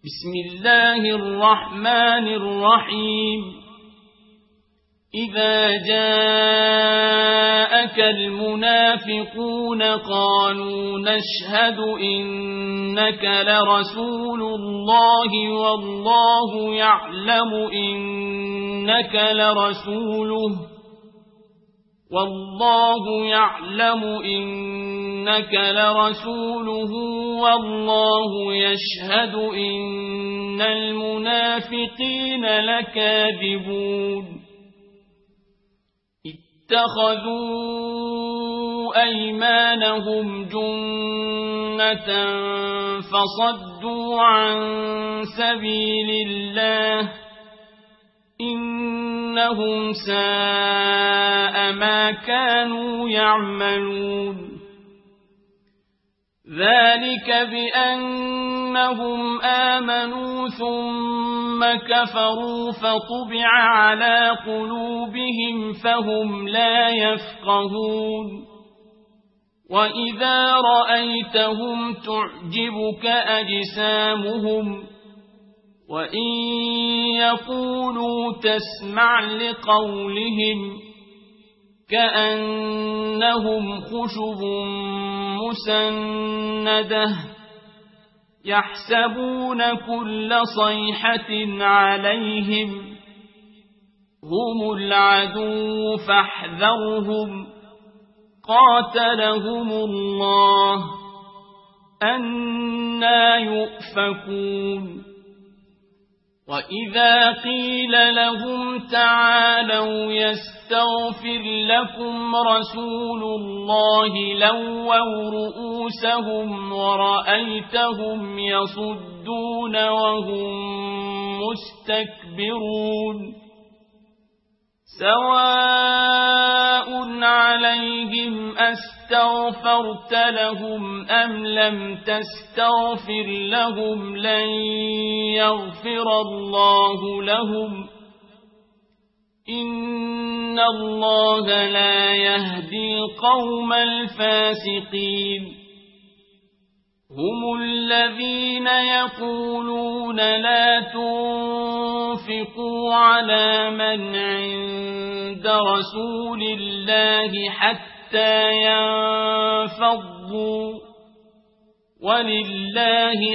بسم الله الرحمن الرحيم إذا جاءك المنافقون قالوا نشهد إنك لرسول الله والله يعلم إنك لرسوله والله يشهد إن المنافقين لكاذبون اتخذوا أيمانهم جنة فصدوا عن سبيل الله إنهم ساء ما كانوا يعملون ذلك بأنهم آمنوا ثم كفروا فطبع على قلوبهم فهم لا يفقهون وإذا رأيتهم تعجبك أجسامهم وإن يقولوا تسمع لقولهم كأنهم خشب مسندة يحسبون كل صيحة عليهم هم العدو فاحذرهم قاتلهم الله أنى يؤفكون وإذا قيل لهم تعالوا يستغفر لكم رسول الله لووا رؤوسهم ورأيتهم يصدون وهم مستكبرون سواء عليهم أستغفرت لهم أم لم تستغفر لهم لن يغفر الله لهم إن الله لا يهدي القوم الفاسقين هم الذين يقولون لا تنفقوا على من عند رسول الله حتى ينفضوا ولله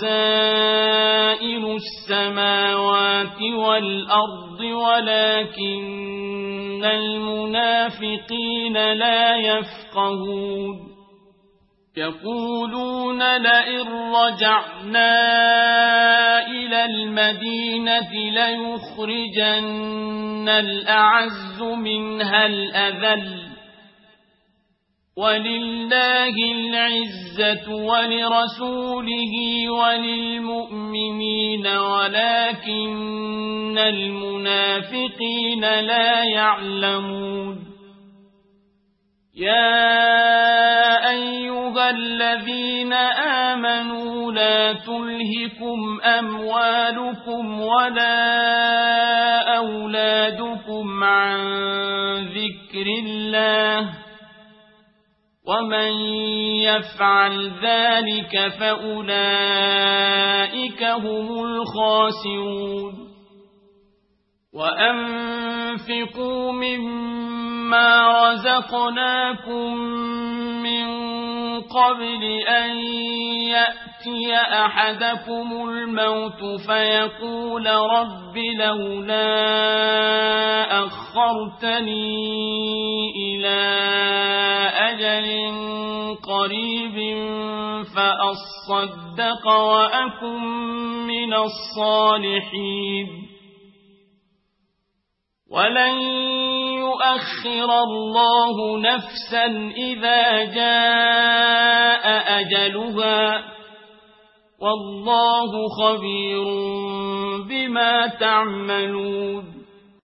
خزائن السماوات والأرض ولكن المنافقين لا يفقهون يقولون لئن رجعنا إلى المدينة ليخرجن الأعز منها الأذل ولله العزة ولرسوله وللمؤمنين ولكن المنافقين لا يعلمون يا أيها الذين آمنوا لا تلهكم أموالكم ولا أولادكم عن ذكر الله ومن يفعل ذلك فأولئك هم الخاسرون وأنفقوا مما رزقناكم من قبل أن يأتي أحدكم الموت فيقول رب لولا أخرتني إلى أجل قريب فأصدق وأكن من الصالحين ولن يؤخر الله نفسا إذا جاء أجلها والله خبير بما تعملون